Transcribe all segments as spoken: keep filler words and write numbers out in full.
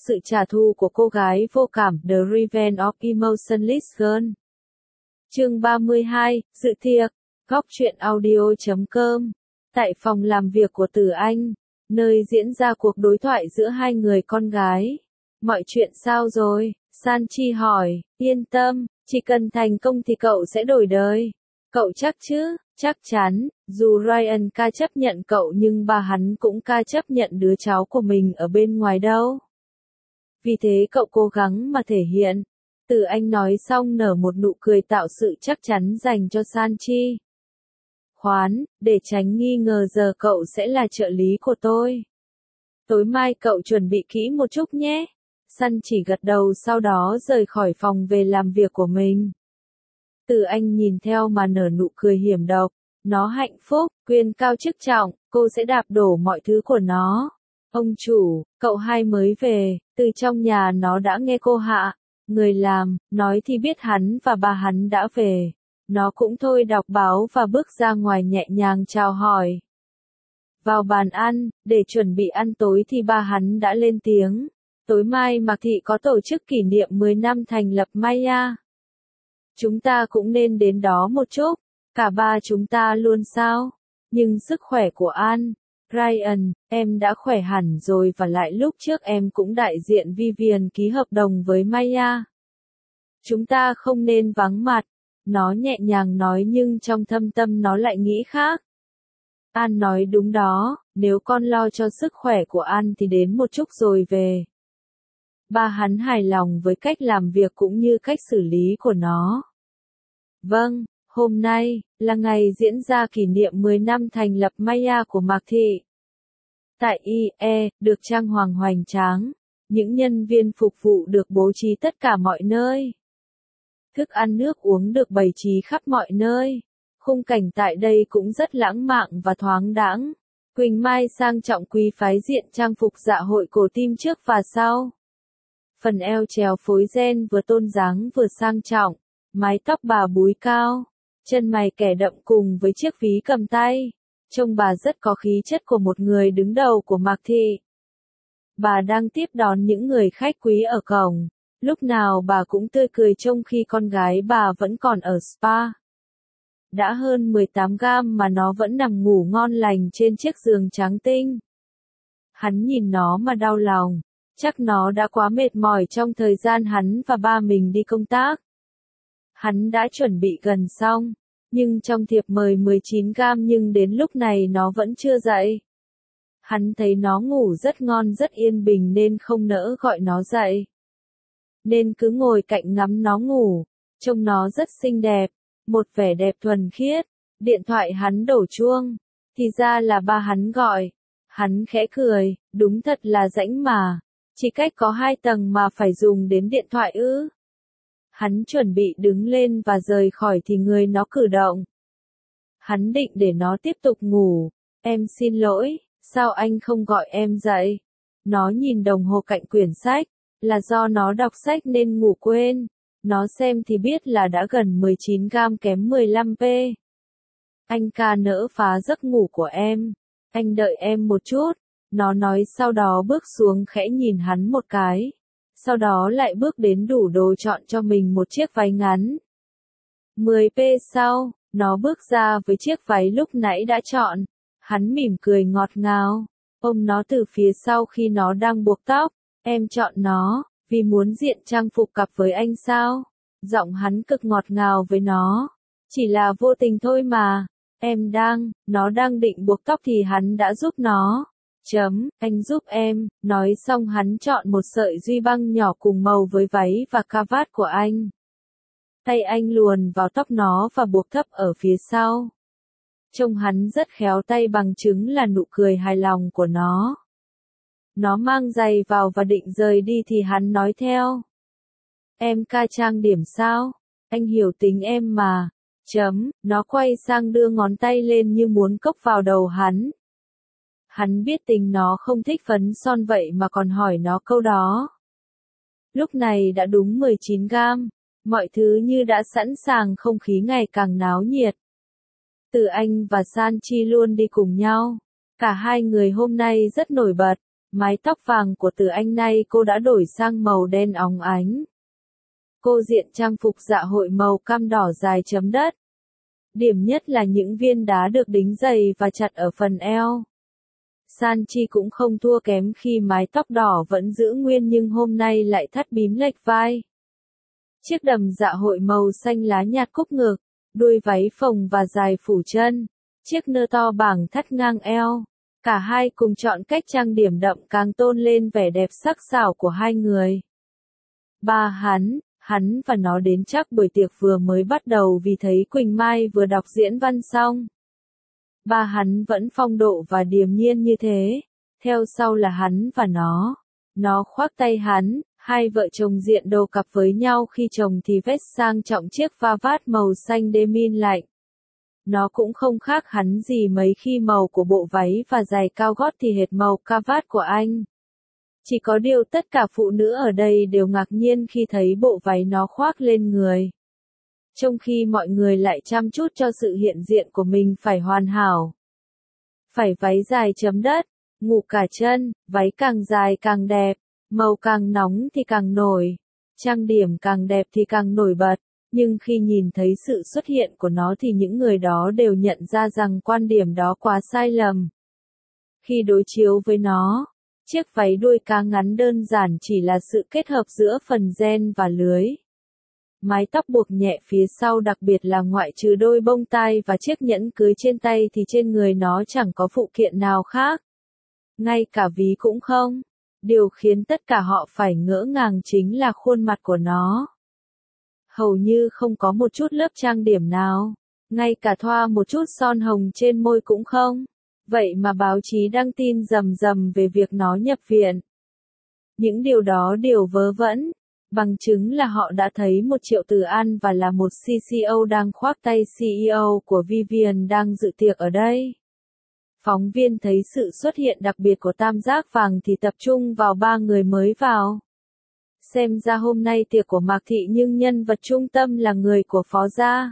sự trả thù của cô gái vô cảm The Revenge of Emotionless Girl. Chương ba mươi hai, Dự thiệp, góc truyện audio chấm com. Tại phòng làm việc của Từ Anh, nơi diễn ra cuộc đối thoại giữa hai người con gái. Mọi chuyện sao rồi? Sanchi hỏi. Yên tâm, chỉ cần thành công thì cậu sẽ đổi đời. Cậu chắc chứ? Chắc chắn, dù Ryan ca chấp nhận cậu nhưng bà hắn cũng ca chấp nhận đứa cháu của mình ở bên ngoài đâu. Vì thế cậu cố gắng mà thể hiện. Từ Anh nói xong nở một nụ cười tạo sự chắc chắn dành cho Sanchi. Khoán, để tránh nghi ngờ giờ cậu sẽ là trợ lý của tôi. Tối mai cậu chuẩn bị kỹ một chút nhé. Sun chỉ gật đầu sau đó rời khỏi phòng về làm việc của mình. Từ Anh nhìn theo mà nở nụ cười hiểm độc. Nó hạnh phúc, quyền cao chức trọng, cô sẽ đạp đổ mọi thứ của nó. Ông chủ, cậu hai mới về, từ trong nhà nó đã nghe cô hạ. Người làm, nói thì biết hắn và bà hắn đã về. Nó cũng thôi đọc báo và bước ra ngoài nhẹ nhàng chào hỏi. Vào bàn ăn, để chuẩn bị ăn tối thì bà hắn đã lên tiếng. Tối mai Mạc Thị có tổ chức kỷ niệm mười năm thành lập Maya. Chúng ta cũng nên đến đó một chút. Cả ba chúng ta luôn sao? Nhưng sức khỏe của An, Ryan, em đã khỏe hẳn rồi và lại lúc trước em cũng đại diện Vivian ký hợp đồng với Maya. Chúng ta không nên vắng mặt. Nó nhẹ nhàng nói nhưng trong thâm tâm nó lại nghĩ khác. An nói đúng đó, nếu con lo cho sức khỏe của An thì đến một chút rồi về. Ba hắn hài lòng với cách làm việc cũng như cách xử lý của nó. Vâng, hôm nay là ngày diễn ra kỷ niệm mười năm thành lập Maya của Mạc Thị. Tại i e, được trang hoàng hoành tráng, những nhân viên phục vụ được bố trí tất cả mọi nơi. Thức ăn nước uống được bày trí khắp mọi nơi. Khung cảnh tại đây cũng rất lãng mạn và thoáng đãng. Quỳnh Mai sang trọng quý phái diện trang phục dạ hội cổ tim trước và sau. Phần eo trèo phối ren vừa tôn dáng vừa sang trọng, mái tóc bà búi cao, chân mày kẻ đậm cùng với chiếc ví cầm tay. Trông bà rất có khí chất của một người đứng đầu của Mạc Thị. Bà đang tiếp đón những người khách quý ở cổng. Lúc nào bà cũng tươi cười trông khi con gái bà vẫn còn ở spa. Đã hơn mười tám gam mà nó vẫn nằm ngủ ngon lành trên chiếc giường trắng tinh. Hắn nhìn nó mà đau lòng. Chắc nó đã quá mệt mỏi trong thời gian hắn và ba mình đi công tác. Hắn đã chuẩn bị gần xong. Nhưng trong thiệp mời mười chín gam nhưng đến lúc này nó vẫn chưa dậy. Hắn thấy nó ngủ rất ngon rất yên bình nên không nỡ gọi nó dậy. Nên cứ ngồi cạnh ngắm nó ngủ. Trông nó rất xinh đẹp. Một vẻ đẹp thuần khiết. Điện thoại hắn đổ chuông. Thì ra là ba hắn gọi. Hắn khẽ cười. Đúng thật là rãnh mà. Chỉ cách có hai tầng mà phải dùng đến điện thoại ư. Hắn chuẩn bị đứng lên và rời khỏi thì người nó cử động. Hắn định để nó tiếp tục ngủ. Em xin lỗi, sao anh không gọi em dậy? Nó nhìn đồng hồ cạnh quyển sách. Là do nó đọc sách nên ngủ quên. Nó xem thì biết là đã gần mười chín gam kém mười lăm pê. Anh ca nỡ phá giấc ngủ của em. Anh đợi em một chút. Nó nói sau đó bước xuống khẽ nhìn hắn một cái. Sau đó lại bước đến đủ đồ chọn cho mình một chiếc váy ngắn. mười pê sau, nó bước ra với chiếc váy lúc nãy đã chọn. Hắn mỉm cười ngọt ngào. Ôm nó từ phía sau khi nó đang buộc tóc. Em chọn nó, vì muốn diện trang phục cặp với anh sao? Giọng hắn cực ngọt ngào với nó. Chỉ là vô tình thôi mà. Em đang, nó đang định buộc tóc thì hắn đã giúp nó. Chấm, anh giúp em, nói xong hắn chọn một sợi duy băng nhỏ cùng màu với váy và cà vạt của anh. Tay anh luồn vào tóc nó và buộc thấp ở phía sau. Trông hắn rất khéo tay bằng chứng là nụ cười hài lòng của nó. Nó mang giày vào và định rời đi thì hắn nói theo. Em ca trang điểm sao? Anh hiểu tính em mà. Chấm, nó quay sang đưa ngón tay lên như muốn cốc vào đầu hắn. Hắn biết tình nó không thích phấn son vậy mà còn hỏi nó câu đó. Lúc này đã đúng mười chín gam, mọi thứ như đã sẵn sàng không khí ngày càng náo nhiệt. Từ Anh và Sanchi luôn đi cùng nhau. Cả hai người hôm nay rất nổi bật. Mái tóc vàng của Từ Anh nay cô đã đổi sang màu đen óng ánh. Cô diện trang phục dạ hội màu cam đỏ dài chấm đất. Điểm nhất là những viên đá được đính dày và chặt ở phần eo. San Chi cũng không thua kém khi mái tóc đỏ vẫn giữ nguyên nhưng hôm nay lại thắt bím lệch vai. Chiếc đầm dạ hội màu xanh lá nhạt cúc ngực, đuôi váy phồng và dài phủ chân, chiếc nơ to bảng thắt ngang eo. Cả hai cùng chọn cách trang điểm đậm càng tôn lên vẻ đẹp sắc sảo của hai người. Ba hắn, hắn và nó đến chắc buổi tiệc vừa mới bắt đầu vì thấy Quỳnh Mai vừa đọc diễn văn xong. Ba hắn vẫn phong độ và điềm nhiên như thế, theo sau là hắn và nó. Nó khoác tay hắn, hai vợ chồng diện đồ cặp với nhau khi chồng thì vest sang trọng chiếc va vát màu xanh denim lạnh. Nó cũng không khác hắn gì mấy khi màu của bộ váy và giày cao gót thì hệt màu cravat của anh. Chỉ có điều tất cả phụ nữ ở đây đều ngạc nhiên khi thấy bộ váy nó khoác lên người. Trong khi mọi người lại chăm chút cho sự hiện diện của mình phải hoàn hảo. Phải váy dài chấm đất, ngủ cả chân, váy càng dài càng đẹp, màu càng nóng thì càng nổi, trang điểm càng đẹp thì càng nổi bật. Nhưng khi nhìn thấy sự xuất hiện của nó thì những người đó đều nhận ra rằng quan điểm đó quá sai lầm. Khi đối chiếu với nó, chiếc váy đuôi cá ngắn đơn giản chỉ là sự kết hợp giữa phần ren và lưới. Mái tóc buộc nhẹ phía sau đặc biệt là ngoại trừ đôi bông tai và chiếc nhẫn cưới trên tay thì trên người nó chẳng có phụ kiện nào khác. Ngay cả ví cũng không. Điều khiến tất cả họ phải ngỡ ngàng chính là khuôn mặt của nó. Hầu như không có một chút lớp trang điểm nào, ngay cả thoa một chút son hồng trên môi cũng không. Vậy mà báo chí đăng tin rầm rầm về việc nó nhập viện. Những điều đó đều vớ vẩn, bằng chứng là họ đã thấy một Triệu Từ An và là một xê xê ô đang khoác tay xê e ô của Vivian đang dự tiệc ở đây. Phóng viên thấy sự xuất hiện đặc biệt của tam giác vàng thì tập trung vào ba người mới vào. Xem ra hôm nay tiệc của Mạc Thị nhưng nhân vật trung tâm là người của Phó gia.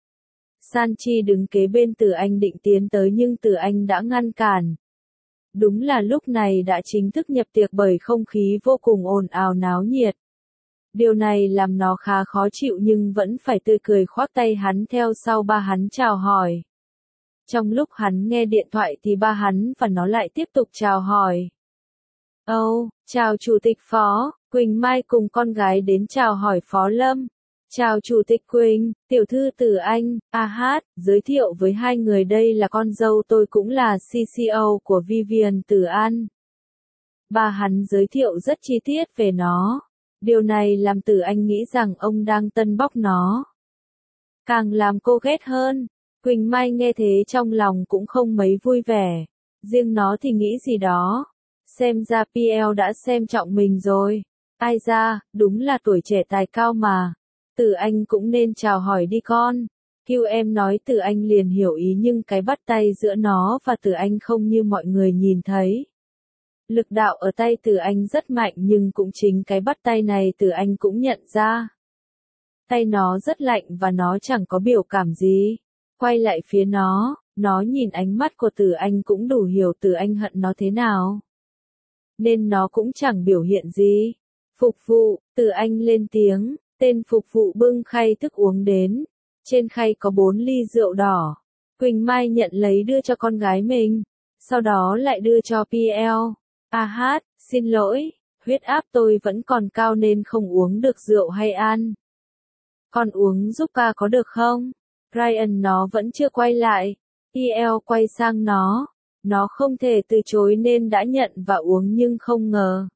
San Chi đứng kế bên Từ Anh định tiến tới nhưng Từ Anh đã ngăn cản. Đúng là lúc này đã chính thức nhập tiệc bởi không khí vô cùng ồn ào náo nhiệt. Điều này làm nó khá khó chịu nhưng vẫn phải tươi cười khoác tay hắn theo sau ba hắn chào hỏi. Trong lúc hắn nghe điện thoại thì ba hắn và nó lại tiếp tục chào hỏi. Ồ, oh, chào Chủ tịch Phó, Quỳnh Mai cùng con gái đến chào hỏi Phó Lâm. Chào Chủ tịch Quỳnh, tiểu thư Từ Anh, a hát, giới thiệu với hai người đây là con dâu tôi cũng là xê xê ô của Vivian Từ An. Ba hắn giới thiệu rất chi tiết về nó. Điều này làm Từ Anh nghĩ rằng ông đang tân bóc nó. Càng làm cô ghét hơn. Quỳnh Mai nghe thế trong lòng cũng không mấy vui vẻ. Riêng nó thì nghĩ gì đó. Xem ra pê lờ đã xem trọng mình rồi. Ai ra, đúng là tuổi trẻ tài cao mà. Từ Anh cũng nên chào hỏi đi con. Kêu em nói Từ Anh liền hiểu ý nhưng cái bắt tay giữa nó và Từ Anh không như mọi người nhìn thấy. Lực đạo ở tay Từ Anh rất mạnh nhưng cũng chính cái bắt tay này Từ Anh cũng nhận ra. Tay nó rất lạnh và nó chẳng có biểu cảm gì. Quay lại phía nó, nó nhìn ánh mắt của Từ Anh cũng đủ hiểu Từ Anh hận nó thế nào. Nên nó cũng chẳng biểu hiện gì. Phục vụ, Từ Anh lên tiếng, tên phục vụ bưng khay thức uống đến. Trên khay có bốn ly rượu đỏ. Quỳnh Mai nhận lấy đưa cho con gái mình. Sau đó lại đưa cho pê lờ. A hát, xin lỗi, huyết áp tôi vẫn còn cao nên không uống được rượu hay ăn. Con uống giúp ca có được không? Ryan nó vẫn chưa quay lại. pê lờ quay sang nó. Nó không thể từ chối nên đã nhận và uống nhưng không ngờ.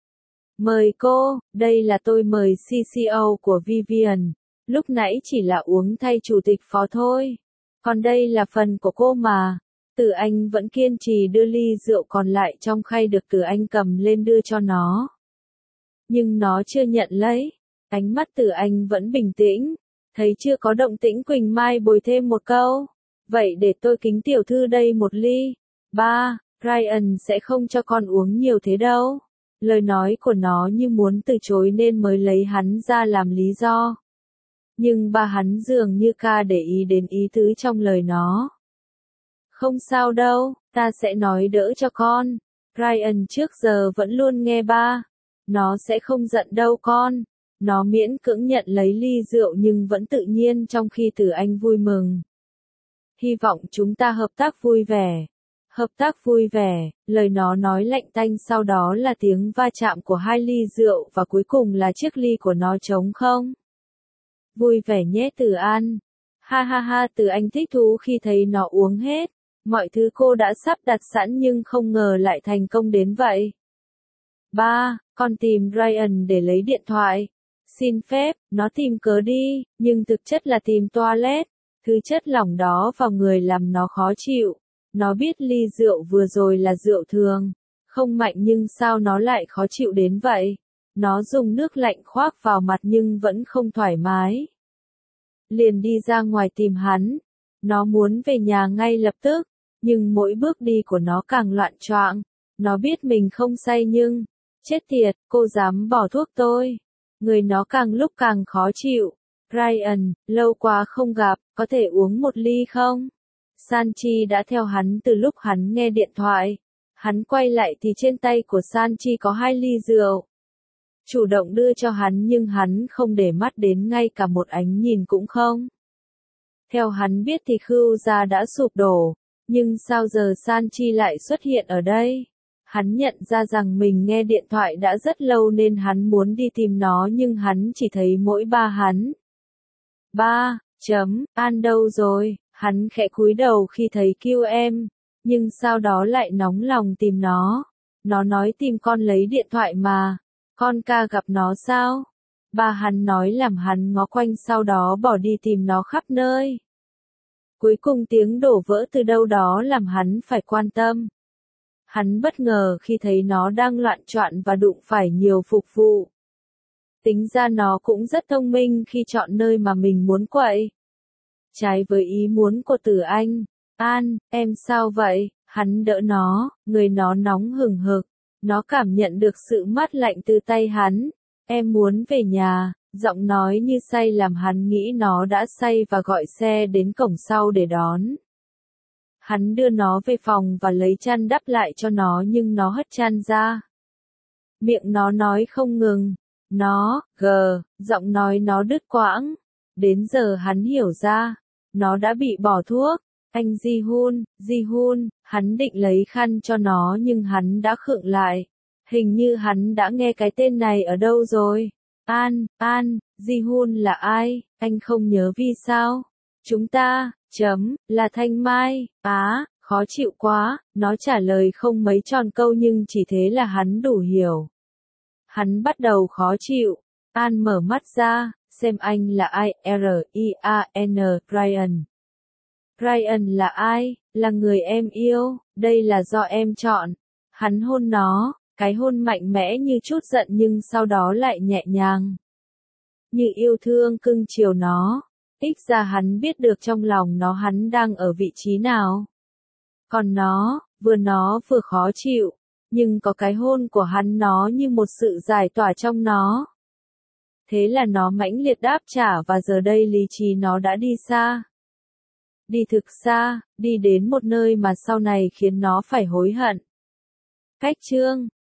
Mời cô, đây là tôi mời xê xê ô của Vivian. Lúc nãy chỉ là uống thay chủ tịch phó thôi. Còn đây là phần của cô mà. Từ Anh vẫn kiên trì đưa ly rượu còn lại trong khay được Từ Anh cầm lên đưa cho nó. Nhưng nó chưa nhận lấy. Ánh mắt Từ Anh vẫn bình tĩnh. Thấy chưa có động tĩnh Quỳnh Mai bồi thêm một câu. Vậy để tôi kính tiểu thư đây một ly. Ba, Ryan sẽ không cho con uống nhiều thế đâu. Lời nói của nó như muốn từ chối nên mới lấy hắn ra làm lý do. Nhưng ba hắn dường như ca để ý đến ý tứ trong lời nó. Không sao đâu, ta sẽ nói đỡ cho con. Ryan trước giờ vẫn luôn nghe ba. Nó sẽ không giận đâu con. Nó miễn cưỡng nhận lấy ly rượu nhưng vẫn tự nhiên trong khi Từ Anh vui mừng. Hy vọng chúng ta hợp tác vui vẻ. Hợp tác vui vẻ, lời nó nói lạnh tanh sau đó là tiếng va chạm của hai ly rượu và cuối cùng là chiếc ly của nó trống không. Vui vẻ nhé Từ An. Ha ha ha Từ Anh thích thú khi thấy nó uống hết. Mọi thứ cô đã sắp đặt sẵn nhưng không ngờ lại thành công đến vậy. Ba, con tìm Ryan để lấy điện thoại. Xin phép, nó tìm cớ đi, nhưng thực chất là tìm toilet. Thứ chất lỏng đó vào người làm nó khó chịu. Nó biết ly rượu vừa rồi là rượu thường. Không mạnh nhưng sao nó lại khó chịu đến vậy? Nó dùng nước lạnh khoác vào mặt nhưng vẫn không thoải mái. Liền đi ra ngoài tìm hắn. Nó muốn về nhà ngay lập tức. Nhưng mỗi bước đi của nó càng loạn choạng. Nó biết mình không say nhưng... Chết tiệt, cô dám bỏ thuốc tôi. Người nó càng lúc càng khó chịu. Ryan, lâu quá không gặp, có thể uống một ly không? Sanchi đã theo hắn từ lúc hắn nghe điện thoại. Hắn quay lại thì trên tay của Sanchi có hai ly rượu. Chủ động đưa cho hắn nhưng hắn không để mắt đến ngay cả một ánh nhìn cũng không. Theo hắn biết thì Khưu gia đã sụp đổ. Nhưng sao giờ Sanchi lại xuất hiện ở đây? Hắn nhận ra rằng mình nghe điện thoại đã rất lâu nên hắn muốn đi tìm nó nhưng hắn chỉ thấy mỗi ba hắn. Ba, chấm, An đâu rồi? Hắn khẽ cúi đầu khi thấy kêu em, nhưng sau đó lại nóng lòng tìm nó. Nó nói tìm con lấy điện thoại mà. Con ca gặp nó sao? Ba hắn nói làm hắn ngó quanh sau đó bỏ đi tìm nó khắp nơi. Cuối cùng tiếng đổ vỡ từ đâu đó làm hắn phải quan tâm. Hắn bất ngờ khi thấy nó đang loạn choạng và đụng phải nhiều phục vụ. Tính ra nó cũng rất thông minh khi chọn nơi mà mình muốn quậy. Trái với ý muốn của Từ Anh. An, em sao vậy? Hắn đỡ nó, người nó nóng hừng hực. Nó cảm nhận được sự mát lạnh từ tay hắn. Em muốn về nhà, giọng nói như say làm hắn nghĩ nó đã say và gọi xe đến cổng sau để đón. Hắn đưa nó về phòng và lấy chăn đắp lại cho nó nhưng nó hất chăn ra. Miệng nó nói không ngừng. Nó, gờ, giọng nói nó đứt quãng. Đến giờ hắn hiểu ra. Nó đã bị bỏ thuốc. Anh Ji-hun, Ji-hun, hắn định lấy khăn cho nó nhưng hắn đã khựng lại. Hình như hắn đã nghe cái tên này ở đâu rồi. An, An, Ji-hun là ai? Anh không nhớ vì sao? Chúng ta, chấm, là Thanh Mai. Á, khó chịu quá. Nó trả lời không mấy tròn câu nhưng chỉ thế là hắn đủ hiểu. Hắn bắt đầu khó chịu. An mở mắt ra, xem anh là ai. R I A N, Ryan. Ryan là ai? Là người em yêu. Đây là do em chọn. Hắn hôn nó. Cái hôn mạnh mẽ như chút giận nhưng sau đó lại nhẹ nhàng. Như yêu thương cưng chiều nó. Ít ra hắn biết được trong lòng nó hắn đang ở vị trí nào. Còn nó, vừa nó vừa khó chịu. Nhưng có cái hôn của hắn nó như một sự giải tỏa trong nó. Thế là nó mãnh liệt đáp trả và giờ đây lý trí nó đã đi xa. Đi thực xa, đi đến một nơi mà sau này khiến nó phải hối hận. Cách chương